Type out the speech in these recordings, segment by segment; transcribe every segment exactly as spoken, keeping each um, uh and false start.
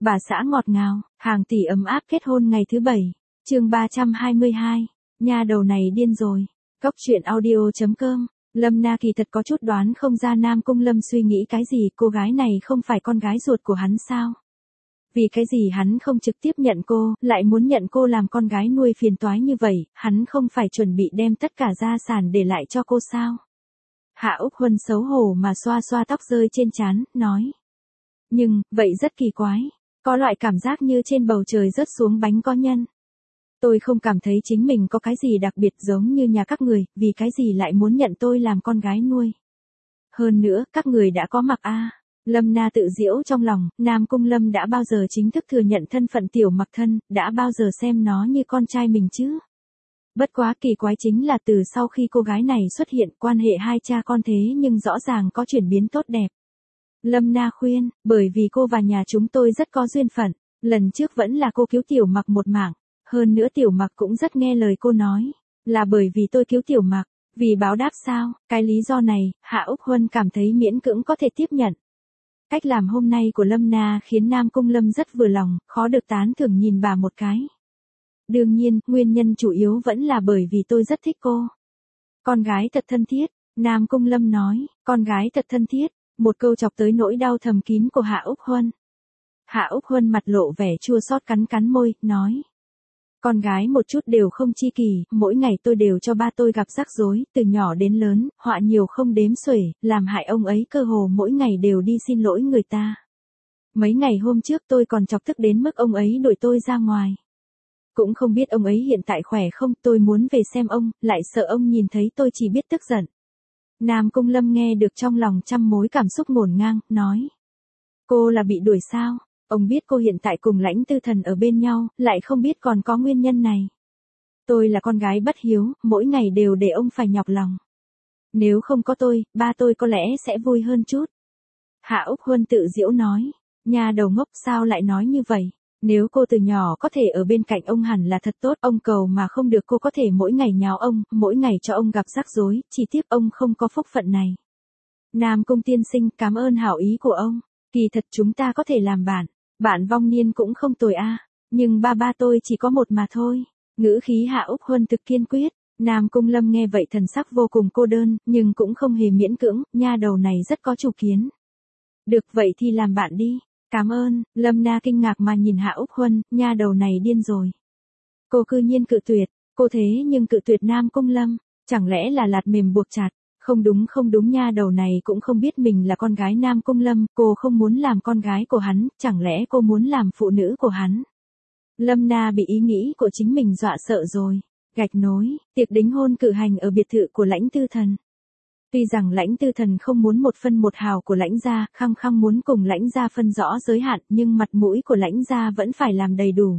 Bà xã ngọt ngào, hàng tỷ ấm áp kết hôn ngày thứ bảy. Chương ba trăm hai mươi hai. Nha đầu này điên rồi. Cốc truyện audio chấm com. Lâm Na kỳ thật có chút đoán không ra Nam Cung Lâm suy nghĩ cái gì, cô gái này không phải con gái ruột của hắn sao? Vì cái gì hắn không trực tiếp nhận cô, lại muốn nhận cô làm con gái nuôi phiền toái như vậy, hắn không phải chuẩn bị đem tất cả gia sản để lại cho cô sao? Hạ Úc Huân xấu hổ mà xoa xoa tóc rơi trên trán, nói. Nhưng, vậy rất kỳ quái, có loại cảm giác như trên bầu trời rớt xuống bánh có nhân. Tôi không cảm thấy chính mình có cái gì đặc biệt giống như nhà các người, vì cái gì lại muốn nhận tôi làm con gái nuôi. Hơn nữa, các người đã có mặc a. Lâm Na tự giễu trong lòng, Nam Cung Lâm đã bao giờ chính thức thừa nhận thân phận tiểu mặc thân, đã bao giờ xem nó như con trai mình chứ. Bất quá kỳ quái chính là từ sau khi cô gái này xuất hiện, quan hệ hai cha con thế nhưng rõ ràng có chuyển biến tốt đẹp. Lâm Na khuyên, bởi vì cô và nhà chúng tôi rất có duyên phận, lần trước vẫn là cô cứu tiểu mặc một mạng, hơn nữa tiểu mặc cũng rất nghe lời cô nói, là bởi vì tôi cứu tiểu mặc, vì báo đáp sao, cái lý do này, Hạ Úc Huân cảm thấy miễn cưỡng có thể tiếp nhận. Cách làm hôm nay của Lâm Na khiến Nam Cung Lâm rất vừa lòng, khó được tán thưởng nhìn bà một cái. Đương nhiên, nguyên nhân chủ yếu vẫn là bởi vì tôi rất thích cô. Con gái thật thân thiết, Nam Cung Lâm nói, con gái thật thân thiết, một câu chọc tới nỗi đau thầm kín của Hạ Úc Huân. Hạ Úc Huân mặt lộ vẻ chua xót cắn cắn môi, nói. Con gái một chút đều không chi kỳ, mỗi ngày tôi đều cho ba tôi gặp rắc rối, từ nhỏ đến lớn, họa nhiều không đếm xuể, làm hại ông ấy cơ hồ mỗi ngày đều đi xin lỗi người ta. Mấy ngày hôm trước tôi còn chọc tức đến mức ông ấy đuổi tôi ra ngoài. Cũng không biết ông ấy hiện tại khỏe không, tôi muốn về xem ông, lại sợ ông nhìn thấy tôi chỉ biết tức giận. Nam Cung Lâm nghe được trong lòng trăm mối cảm xúc ngổn ngang, nói. Cô là bị đuổi sao? Ông biết cô hiện tại cùng Lãnh Tư Thần ở bên nhau, lại không biết còn có nguyên nhân này. Tôi là con gái bất hiếu, mỗi ngày đều để ông phải nhọc lòng. Nếu không có tôi, ba tôi có lẽ sẽ vui hơn chút. Hạ Úc Huân tự giễu nói, nhà đầu ngốc sao lại nói như vậy? Nếu cô từ nhỏ có thể ở bên cạnh ông hẳn là thật tốt, ông cầu mà không được cô có thể mỗi ngày nháo ông, mỗi ngày cho ông gặp rắc rối, chỉ tiếc ông không có phúc phận này. Nam Cung tiên sinh, cảm ơn hảo ý của ông, kỳ thật chúng ta có thể làm bạn, bạn vong niên cũng không tồi a, nhưng ba ba tôi chỉ có một mà thôi. Ngữ khí Hạ Úc Huân thực kiên quyết, Nam Cung Lâm nghe vậy thần sắc vô cùng cô đơn, nhưng cũng không hề miễn cưỡng, nha đầu này rất có chủ kiến. Được vậy thì làm bạn đi. Cảm ơn, Lâm Na kinh ngạc mà nhìn Hạ Úc Huân, nha đầu này điên rồi. Cô cư nhiên cự tuyệt, cô thế nhưng cự tuyệt Nam Cung Lâm, chẳng lẽ là lạt mềm buộc chặt, không đúng không đúng nha đầu này cũng không biết mình là con gái Nam Cung Lâm, cô không muốn làm con gái của hắn, chẳng lẽ cô muốn làm phụ nữ của hắn. Lâm Na bị ý nghĩ của chính mình dọa sợ rồi, gạch nối, tiệc đính hôn cử hành ở biệt thự của Lãnh Tư Thần. Tuy rằng Lãnh Tư Thần không muốn một phân một hào của Lãnh gia, khăng khăng muốn cùng Lãnh gia phân rõ giới hạn, nhưng mặt mũi của Lãnh gia vẫn phải làm đầy đủ.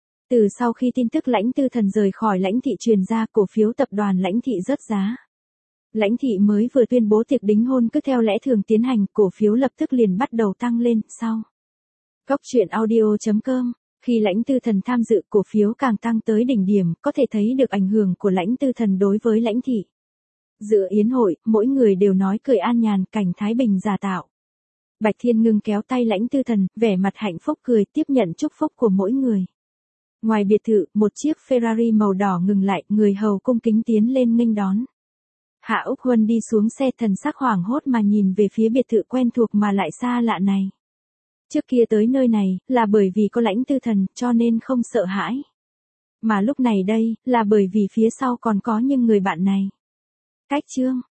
Từ sau khi tin tức Lãnh Tư Thần rời khỏi Lãnh thị truyền ra, cổ phiếu tập đoàn Lãnh thị rớt giá. Lãnh thị mới vừa tuyên bố tiệc đính hôn cứ theo lẽ thường tiến hành, cổ phiếu lập tức liền bắt đầu tăng lên, sau. Cốc truyện audio chấm com, khi Lãnh Tư Thần tham dự, cổ phiếu càng tăng tới đỉnh điểm, có thể thấy được ảnh hưởng của Lãnh Tư Thần đối với Lãnh thị. Giữa yến hội, mỗi người đều nói cười an nhàn, cảnh thái bình giả tạo. Bạch Thiên Ngưng kéo tay Lãnh Tư Thần, vẻ mặt hạnh phúc cười, tiếp nhận chúc phúc của mỗi người. Ngoài biệt thự, một chiếc Ferrari màu đỏ ngừng lại, người hầu cung kính tiến lên nghênh đón. Hạ Úc Huân đi xuống xe, thần sắc hoảng hốt mà nhìn về phía biệt thự quen thuộc mà lại xa lạ này. Trước kia tới nơi này, là bởi vì có Lãnh Tư Thần, cho nên không sợ hãi. Mà lúc này đây, là bởi vì phía sau còn có những người bạn này. Cách chương